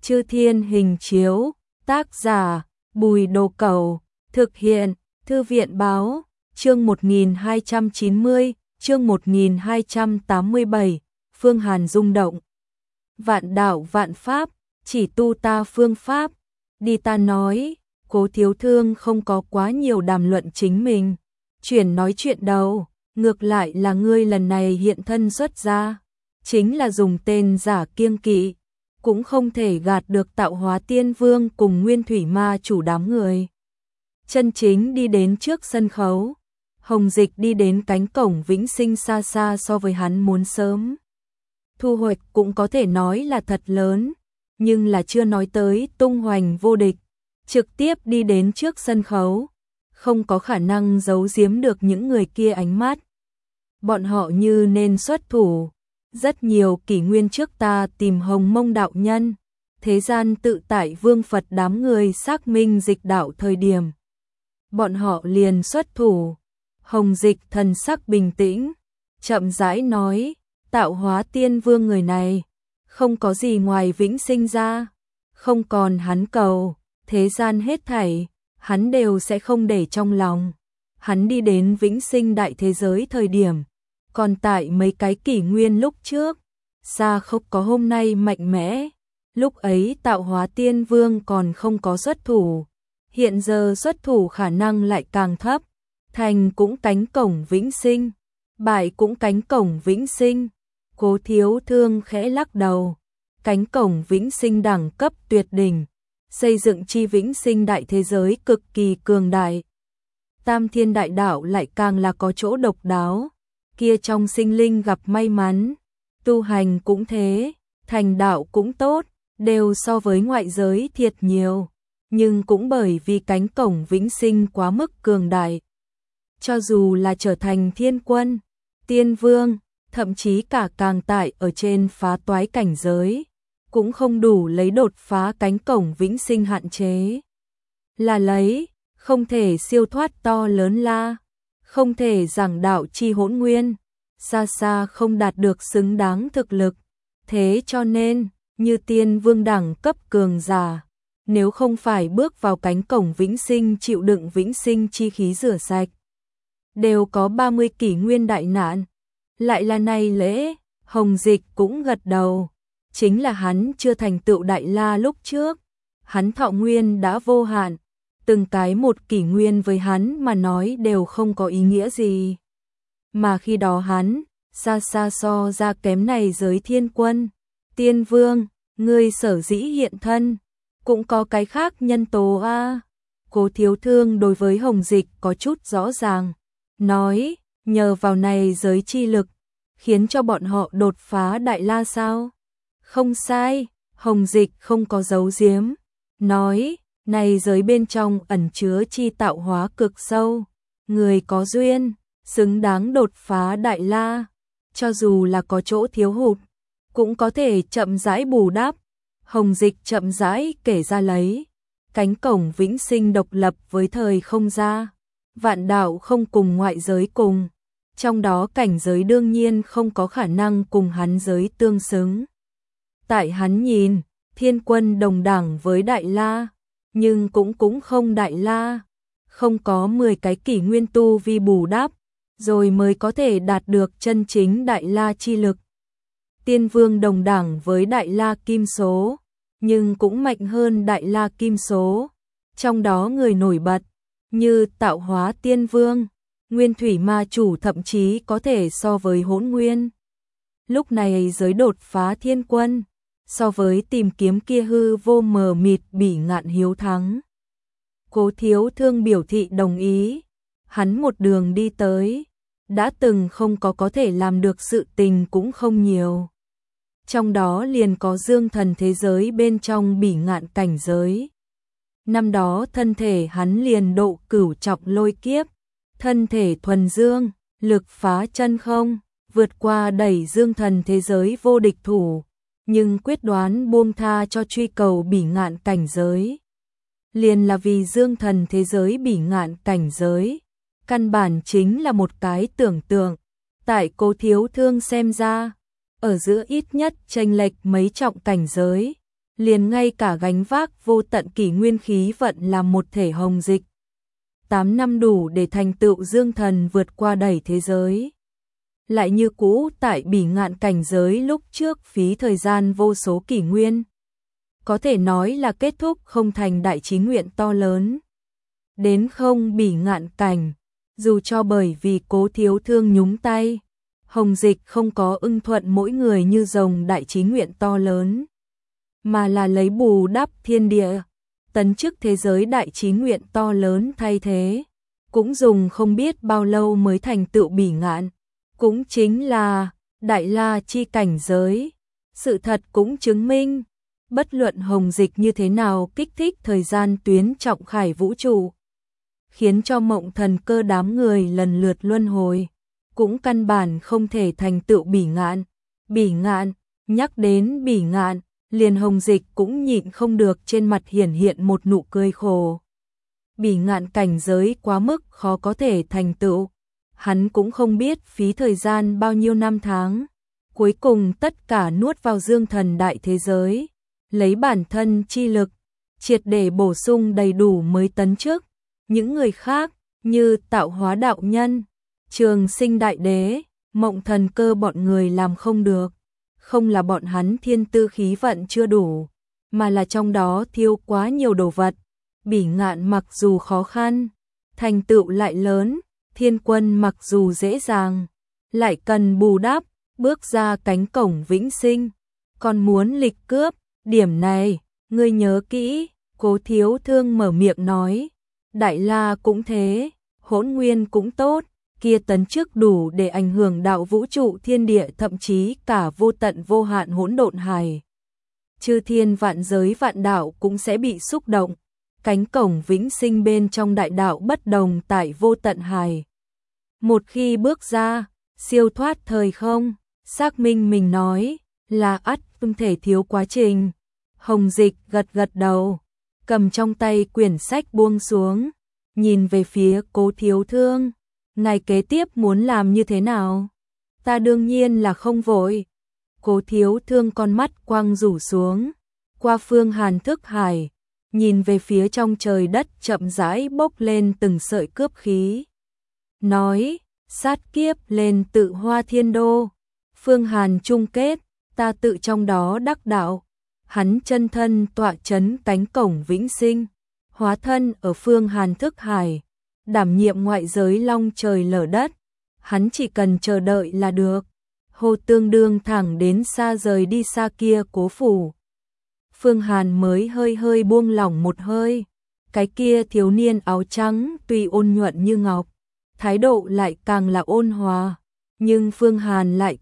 Chư Thiên Hình Chiếu, tác giả Bùi Đồ Cẩu, thực hiện Thư viện Báo, chương 1290, chương 1287, Phương Hàn rung động. Vạn đạo vạn pháp, chỉ tu ta phương pháp, đi ta nói. Cố Thiếu Thương không có quá nhiều đàm luận chính mình, chuyển nói chuyện đầu, ngược lại là ngươi lần này hiện thân xuất ra, chính là dùng tên giả kiêng kỵ, cũng không thể gạt được Tạo Hóa Tiên Vương cùng Nguyên Thủy Ma chủ đám người. Chân chính đi đến trước sân khấu, Hồng Dịch đi đến cánh cổng vĩnh sinh xa xa so với hắn muốn sớm. Thu hoạch cũng có thể nói là thật lớn, nhưng là chưa nói tới tung hoành vô địch, trực tiếp đi đến trước sân khấu, không có khả năng giấu giếm được những người kia ánh mắt. Bọn họ như nên xuất thủ, rất nhiều kỷ nguyên trước ta tìm Hồng Mông đạo nhân, thế gian tự tại vương Phật đám người xác minh dịch đạo thời điểm. Bọn họ liền xuất thủ, Hồng Dịch thần sắc bình tĩnh, chậm rãi nói, Tạo Hóa Tiên Vương người này, không có gì ngoài vĩnh sinh ra, không còn hắn cầu, thế gian hết thảy, hắn đều sẽ không để trong lòng. Hắn đi đến vĩnh sinh đại thế giới thời điểm, còn tại mấy cái kỷ nguyên lúc trước, xa không có hôm nay mạnh mẽ, lúc ấy Tạo Hóa Tiên Vương còn không có xuất thủ, hiện giờ xuất thủ khả năng lại càng thấp, thành cũng cánh cổng vĩnh sinh, bại cũng cánh cổng vĩnh sinh. Cố Thiếu Thương khẽ lắc đầu, cánh cổng vĩnh sinh đẳng cấp tuyệt đỉnh, xây dựng chi vĩnh sinh đại thế giới cực kỳ cường đại. Tam Thiên Đại Đạo lại càng là có chỗ độc đáo, kia trong sinh linh gặp may mắn, tu hành cũng thế, thành đạo cũng tốt, đều so với ngoại giới thiệt nhiều, nhưng cũng bởi vì cánh cổng vĩnh sinh quá mức cường đại. Cho dù là trở thành thiên quân, tiên vương, thậm chí cả càng tại ở trên phá toái cảnh giới, cũng không đủ lấy đột phá cánh cổng vĩnh sinh hạn chế. Là lấy, không thể siêu thoát to lớn la, không thể giảng đạo chi hỗn nguyên, xa xa không đạt được xứng đáng thực lực. Thế cho nên, như tiên vương đẳng cấp cường giả, nếu không phải bước vào cánh cổng vĩnh sinh chịu đựng vĩnh sinh chi khí rửa sạch, đều có 30 kỷ nguyên đại nạn. Lại là này lễ, Hồng Dịch cũng gật đầu, chính là hắn chưa thành tựu đại la lúc trước, hắn thọ nguyên đã vô hạn, từng cái một kỷ nguyên với hắn mà nói đều không có ý nghĩa gì. Mà khi đó hắn, xa xa so ra kém này giới thiên quân, tiên vương, ngươi sở dĩ hiện thân, cũng có cái khác nhân tố a. Cố Thiếu Thương đối với Hồng Dịch có chút rõ ràng, nói, nhờ vào này giới chi lực, khiến cho bọn họ đột phá đại la sao? Không sai, Hồng Dịch không có giấu giếm, nói, này giới bên trong ẩn chứa chi tạo hóa cực sâu, người có duyên, xứng đáng đột phá đại la, cho dù là có chỗ thiếu hụt, cũng có thể chậm rãi bù đắp. Hồng Dịch chậm rãi kể ra lấy, cánh cổng vĩnh sinh độc lập với thời không ra, vạn đạo không cùng ngoại giới cùng, trong đó cảnh giới đương nhiên không có khả năng cùng hắn giới tương xứng. Tại hắn nhìn, thiên quân đồng đẳng với đại la, nhưng cũng không đại la, không có 10 cái kỷ nguyên tu vi bù đắp, rồi mới có thể đạt được chân chính đại la chi lực. Tiên vương đồng đẳng với đại la kim số, nhưng cũng mạnh hơn đại la kim số, trong đó người nổi bật như Tạo Hóa Tiên Vương, Nguyên Thủy Ma chủ thậm chí có thể so với Hỗn Nguyên. Lúc này giới đột phá thiên quân, so với tìm kiếm kia hư vô mờ mịt bỉ ngạn hiếu thắng. Cố Thiếu Thương biểu thị đồng ý, hắn một đường đi tới, đã từng không có thể làm được sự tình cũng không nhiều. Trong đó liền có dương thần thế giới bên trong bỉ ngạn cảnh giới. Năm đó thân thể hắn liền độ cửu trọng lôi kiếp, thân thể thuần dương, lực phá chân không, vượt qua đẩy dương thần thế giới vô địch thủ, nhưng quyết đoán buông tha cho truy cầu bỉ ngạn cảnh giới. Liền là vì dương thần thế giới bỉ ngạn cảnh giới, căn bản chính là một cái tưởng tượng, tại Cố Thiếu Thương xem ra, ở giữa ít nhất chênh lệch mấy trọng cảnh giới, liền ngay cả gánh vác vô tận kỷ nguyên khí vận làm một thể hồng dịch. 8 năm đủ để thành tựu dương thần vượt qua đẩy thế giới. Lại như cũ tại bỉ ngạn cảnh giới lúc trước phí thời gian vô số kỷ nguyên. Có thể nói là kết thúc không thành đại chí nguyện to lớn. Đến không bỉ ngạn cảnh, dù cho bởi vì Cố Thiếu Thương nhúng tay, hồng dịch không có ưng thuận mỗi người như rồng đại chí nguyện to lớn, mà là lấy bù đắp thiên địa, tấn chức thế giới đại chí nguyện to lớn thay thế, cũng dùng không biết bao lâu mới thành tựu bỉ ngạn, cũng chính là đại la chi cảnh giới. Sự thật cũng chứng minh, bất luận hồng dịch như thế nào kích thích thời gian tuyến trọng khải vũ trụ, khiến cho Mộng Thần Cơ đám người lần lượt luân hồi, cũng căn bản không thể thành tựu bỉ ngạn. Bỉ ngạn, nhắc đến bỉ ngạn, liền hồng dịch cũng nhịn không được trên mặt hiển hiện một nụ cười khổ. Bỉ ngạn cảnh giới quá mức khó có thể thành tựu, hắn cũng không biết phí thời gian bao nhiêu năm tháng, cuối cùng tất cả nuốt vào dương thần đại thế giới, lấy bản thân chi lực, triệt để bổ sung đầy đủ mới tấn chức. Những người khác, như Tạo Hóa đạo nhân, Trường Sinh đại đế, Mộng Thần Cơ bọn người làm không được. Không là bọn hắn thiên tư khí vận chưa đủ, mà là trong đó thiếu quá nhiều đồ vật. Bỉ ngạn mặc dù khó khăn, thành tựu lại lớn, thiên quân mặc dù dễ dàng, lại cần bù đắp, bước ra cánh cổng vĩnh sinh, còn muốn lịch cướp, điểm này, ngươi nhớ kỹ. Cố Thiếu Thương mở miệng nói, Đại La cũng thế, Hỗn Nguyên cũng tốt, kia tấn chức đủ để ảnh hưởng đạo vũ trụ thiên địa, thậm chí cả vô tận vô hạn hỗn độn hải. Chư thiên vạn giới vạn đạo cũng sẽ bị xúc động, cánh cổng vĩnh sinh bên trong đại đạo bất đồng tại vô tận hải. Một khi bước ra, siêu thoát thời không, xác minh mình nói, là ắt không thể thiếu quá trình. Hồng dịch gật gật đầu, cầm trong tay quyển sách buông xuống, nhìn về phía Cố Thiếu Thương. Ngày kế tiếp muốn làm như thế nào? Ta đương nhiên là không vội. Cố Thiếu Thương con mắt quang rủ xuống, qua phương hàn thức hải, nhìn về phía trong trời đất chậm rãi bốc lên từng sợi cướp khí. Nói, sát kiếp lên tự Hoa Thiên Đô, phương hàn chung kết, ta tự trong đó đắc đạo. Hắn chân thân tọa chấn cánh cổng vĩnh sinh, hóa thân ở phương hàn thức hải, đảm nhiệm ngoại giới long trời lở đất. Hắn chỉ cần chờ đợi là được. Hồ Tương đương thẳng đến xa rời đi xa kia Cố phủ. Phương Hàn mới hơi hơi buông lỏng một hơi. Cái kia thiếu niên áo trắng tuy ôn nhuận như ngọc, thái độ lại càng là ôn hòa, nhưng Phương Hàn lại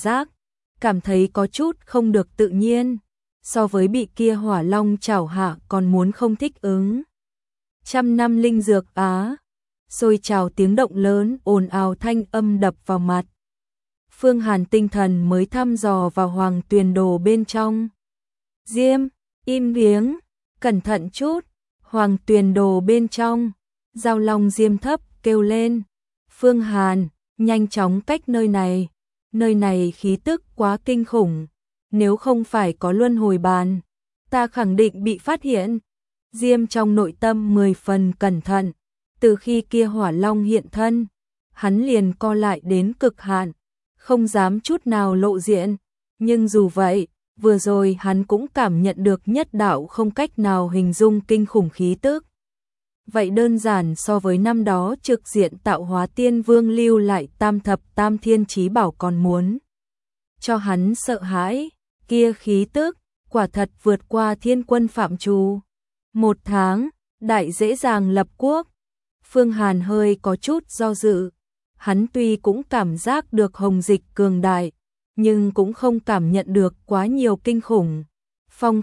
cảm thấy có chút không được tự nhiên, so với bị kia hỏa long chảo hạ còn muốn không thích ứng. 100 năm linh dược á, xôi trào tiếng động lớn ồn ào thanh âm đập vào mặt. Phương Hàn tinh thần mới thăm dò vào Hoàng Tuyền Đồ bên trong. Diêm, im tiếng, cẩn thận chút. Hoàng Tuyền Đồ bên trong, Giao Long Diêm thấp kêu lên. Phương Hàn, nhanh chóng cách nơi này khí tức quá kinh khủng, nếu không phải có luân hồi bàn, ta khẳng định bị phát hiện. Diêm trong nội tâm 10 phần cẩn thận, từ khi kia hỏa long hiện thân, hắn liền co lại đến cực hạn, không dám chút nào lộ diện, nhưng dù vậy, vừa rồi hắn cũng cảm nhận được nhất đạo không cách nào hình dung kinh khủng khí tức. Vậy đơn giản so với năm đó trực diện Tạo Hóa Tiên Vương lưu lại tam thập tam thiên chí bảo còn muốn cho hắn sợ hãi, kia khí tức quả thật vượt qua thiên quân phạm trù. 1 tháng, đại dễ dàng lập quốc. Phương Hàn hơi có chút do dự, hắn tuy cũng cảm giác được hồng dịch cường đại, nhưng cũng không cảm nhận được quá nhiều kinh khủng. Phong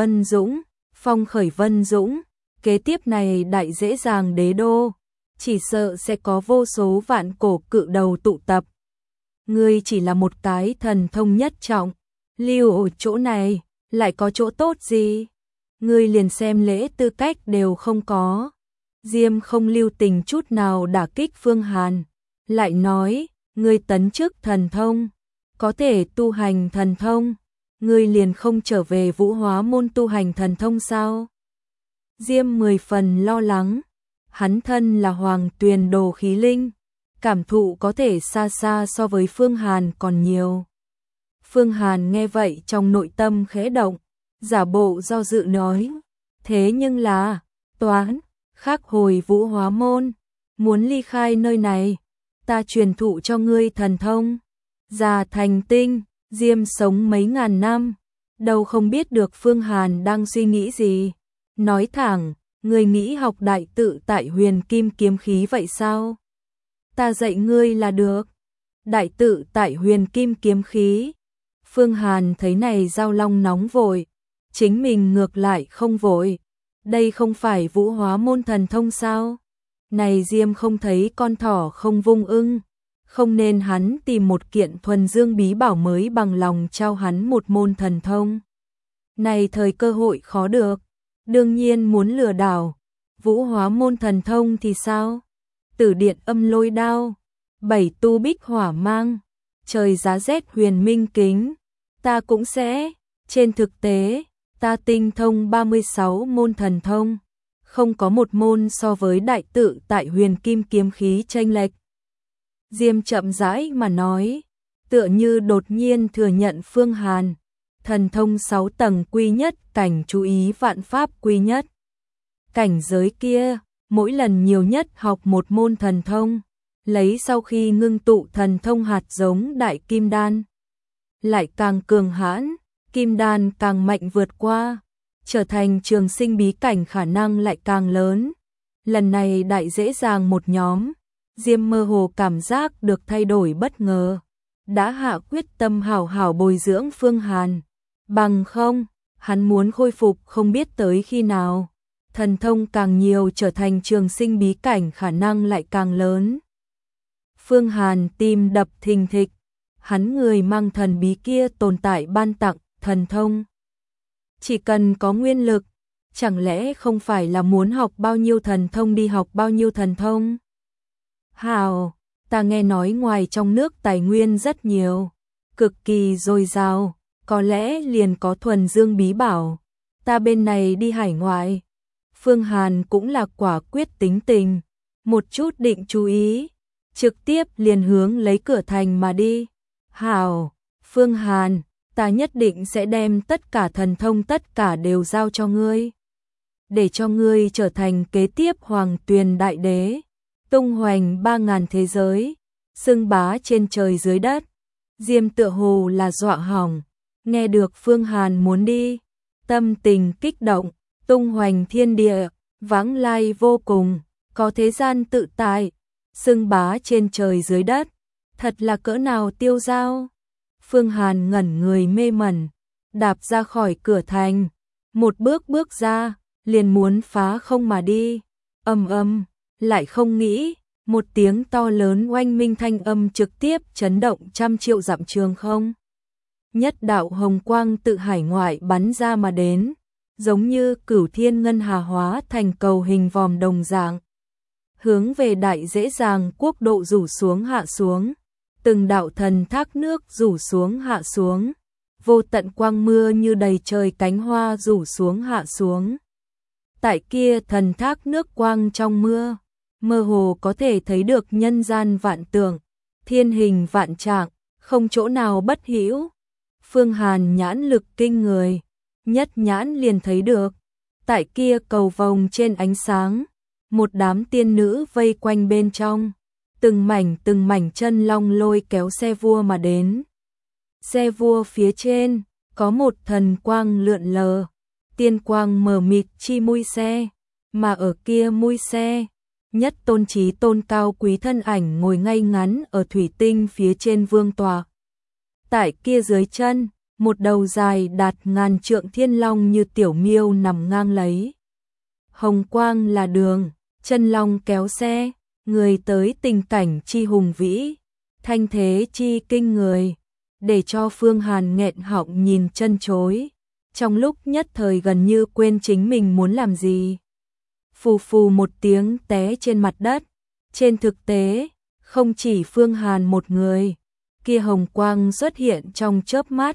khởi vân dũng, kế tiếp này đại dễ dàng đế đô, chỉ sợ sẽ có vô số vạn cổ cự đầu tụ tập. Ngươi chỉ là một cái thần thông nhất trọng, lưu ở chỗ này, lại có chỗ tốt gì? Ngươi liền xem lễ tư cách đều không có. Diêm không lưu tình chút nào đả kích Phương Hàn, lại nói, ngươi tấn chức thần thông, có thể tu hành thần thông, ngươi liền không trở về Vũ Hóa môn tu hành thần thông sao? Diêm 10 phần lo lắng, hắn thân là Hoàng Tuyền đồ khí linh, cảm thụ có thể xa xa so với Phương Hàn còn nhiều. Phương Hàn nghe vậy trong nội tâm khẽ động, giả bộ do dự nói, thế nhưng là, toán, khác hồi Vũ Hóa môn, muốn ly khai nơi này, ta truyền thụ cho ngươi thần thông, già thành tinh, Diêm sống mấy ngàn năm, đâu không biết được Phương Hàn đang suy nghĩ gì, nói thẳng, ngươi nghĩ học đại tự tại Huyền Kim kiếm khí vậy sao? Ta dạy ngươi là được. Đại tự tại Huyền Kim kiếm khí. Phương Hàn thấy này Giao Long nóng vội, chính mình ngược lại không vội. Đây không phải Vũ Hóa môn thần thông sao? Này Diêm không thấy con thỏ không vung ưng, không nên hắn tìm một kiện thuần dương bí bảo mới bằng lòng trao hắn một môn thần thông. Này thời cơ hội khó được, đương nhiên muốn lừa đảo. Vũ Hóa môn thần thông thì sao? Tử điện âm lôi đao, 7 tu bích hỏa mang, trời giá rét huyền minh kính, ta cũng sẽ, trên thực tế, ta tinh thông 36 môn thần thông, không có một môn so với đại tự tại Huyền Kim kiếm khí chênh lệch. Diêm chậm rãi mà nói, tựa như đột nhiên thừa nhận Phương Hàn, thần thông 6 tầng quy nhất cảnh chú ý vạn pháp quy nhất. Cảnh giới kia, mỗi lần nhiều nhất học một môn thần thông, lấy sau khi ngưng tụ thần thông hạt giống đại kim đan. Lại càng cường hãn, kim đan càng mạnh vượt qua, trở thành trường sinh bí cảnh khả năng lại càng lớn. Lần này đại dễ dàng một nhóm, Diêm mơ hồ cảm giác được thay đổi bất ngờ, đã hạ quyết tâm hảo hảo bồi dưỡng Phương Hàn. Bằng không, hắn muốn khôi phục không biết tới khi nào. Thần thông càng nhiều trở thành trường sinh bí cảnh khả năng lại càng lớn. Phương Hàn tim đập thình thịch, hắn người mang thần bí kia tồn tại ban tặng thần thông. Chỉ cần có nguyên lực, chẳng lẽ không phải là muốn học bao nhiêu thần thông đi học bao nhiêu thần thông? Hào, ta nghe nói ngoài trong nước tài nguyên rất nhiều, cực kỳ dồi dào, có lẽ liền có thuần dương bí bảo. Ta bên này đi hải ngoại. Phương Hàn cũng là quả quyết tính tình, một chút định chú ý, trực tiếp liền hướng lấy cửa thành mà đi. Hảo, Phương Hàn, ta nhất định sẽ đem tất cả thần thông tất cả đều giao cho ngươi, để cho ngươi trở thành kế tiếp Hoàng Tuyền đại đế, tung hoành 3000 thế giới, xưng bá trên trời dưới đất. Diêm tựa hồ là dọa hỏng, nghe được Phương Hàn muốn đi, tâm tình kích động, tung hoành thiên địa, vãng lai vô cùng, có thế gian tự tại, xưng bá trên trời dưới đất, thật là cỡ nào tiêu dao. Phương Hàn ngẩn người mê mẩn, đạp ra khỏi cửa thành, một bước bước ra, liền muốn phá không mà đi. Lại không nghĩ, một tiếng to lớn oanh minh thanh âm trực tiếp chấn động trăm triệu dặm trường không. Nhất đạo hồng quang tự hải ngoại bắn ra mà đến, giống như cửu thiên ngân hà hóa thành cầu hình vòm đồng dạng, hướng về đại dễ dàng quốc độ rủ xuống hạ xuống, từng đạo thần thác nước rủ xuống hạ xuống, vô tận quang mưa như đầy trời cánh hoa rủ xuống hạ xuống. Tại kia thần thác nước quang trong mưa, mơ hồ có thể thấy được nhân gian vạn tượng, thiên hình vạn trạng, không chỗ nào bất hữu. Phương Hàn nhãn lực kinh người, nhất nhãn liền thấy được, tại kia cầu vồng trên ánh sáng, một đám tiên nữ vây quanh bên trong, từng mảnh chân long lôi kéo xe vua mà đến. Xe vua phía trên, có một thần quang lượn lờ, tiên quang mờ mịt chi mui xe, mà ở kia mui xe, nhất tôn trí tôn cao quý thân ảnh ngồi ngay ngắn ở thủy tinh phía trên vương tọa. Tại kia dưới chân, một đầu dài đạt ngàn trượng thiên long như tiểu miêu nằm ngang lấy. Hồng quang là đường, chân long kéo xe, người tới tình cảnh chi hùng vĩ, thanh thế chi kinh người, để cho Phương Hàn nghẹn họng nhìn chân chối, trong lúc nhất thời gần như quên chính mình muốn làm gì. Phù phù một tiếng té trên mặt đất, trên thực tế, không chỉ Phương Hàn một người, kia hồng quang xuất hiện trong chớp mắt,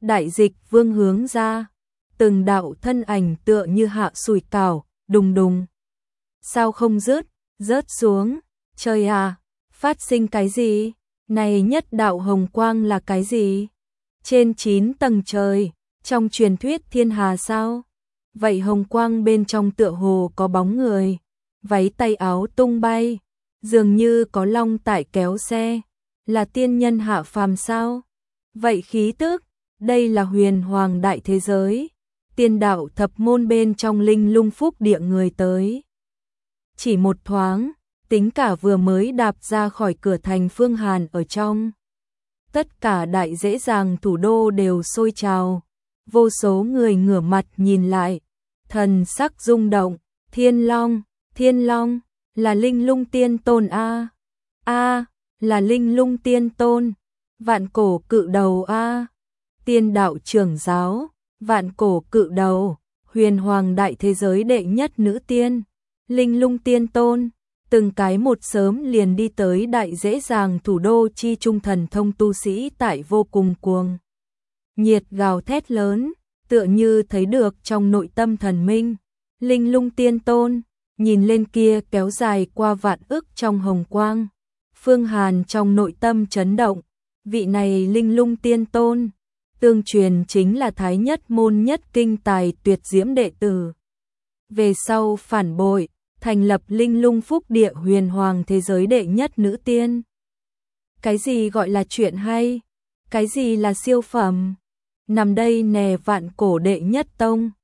Đại Dịch Vương hướng ra, từng đạo thân ảnh tựa như hạ sủi cảo, đùng đùng. Sao không rớt xuống, trời à, phát sinh cái gì? Này nhất đạo hồng quang là cái gì? Trên 9 tầng trời, trong truyền thuyết thiên hà sao? Vậy hồng quang bên trong tựa hồ có bóng người, váy tay áo tung bay, dường như có long tại kéo xe, là tiên nhân hạ phàm sao? Vậy khí tức, đây là huyền hoàng đại thế giới, tiên đạo thập môn bên trong linh lung phúc địa người tới. Chỉ một thoáng, tính cả vừa mới đạp ra khỏi cửa thành Phương Hàn ở trong. Tất cả đại dễ dàng thủ đô đều sôi trào, vô số người ngửa mặt nhìn lại, thần sắc rung động, thiên long, là linh lung tiên tôn a, là linh lung tiên tôn, vạn cổ cự đầu a, tiên đạo trưởng giáo, vạn cổ cự đầu, huyền hoàng đại thế giới đệ nhất nữ tiên, linh lung tiên tôn. Từng cái một sớm liền đi tới đại dễ dàng thủ đô chi trung thần thông tu sĩ tại vô cùng cuồng nhiệt gào thét lớn, tựa như thấy được trong nội tâm thần minh. Linh lung tiên tôn, nhìn lên kia kéo dài qua vạn ức trong hồng quang. Phương Hàn trong nội tâm chấn động, vị này linh lung tiên tôn, tương truyền chính là thái nhất môn nhất kinh tài tuyệt diễm đệ tử. Về sau phản bội, thành lập linh lung phúc địa huyền hoàng thế giới đệ nhất nữ tiên. Cái gì gọi là chuyện hay? Cái gì là siêu phẩm? Nằm đây nè vạn cổ đệ nhất tông.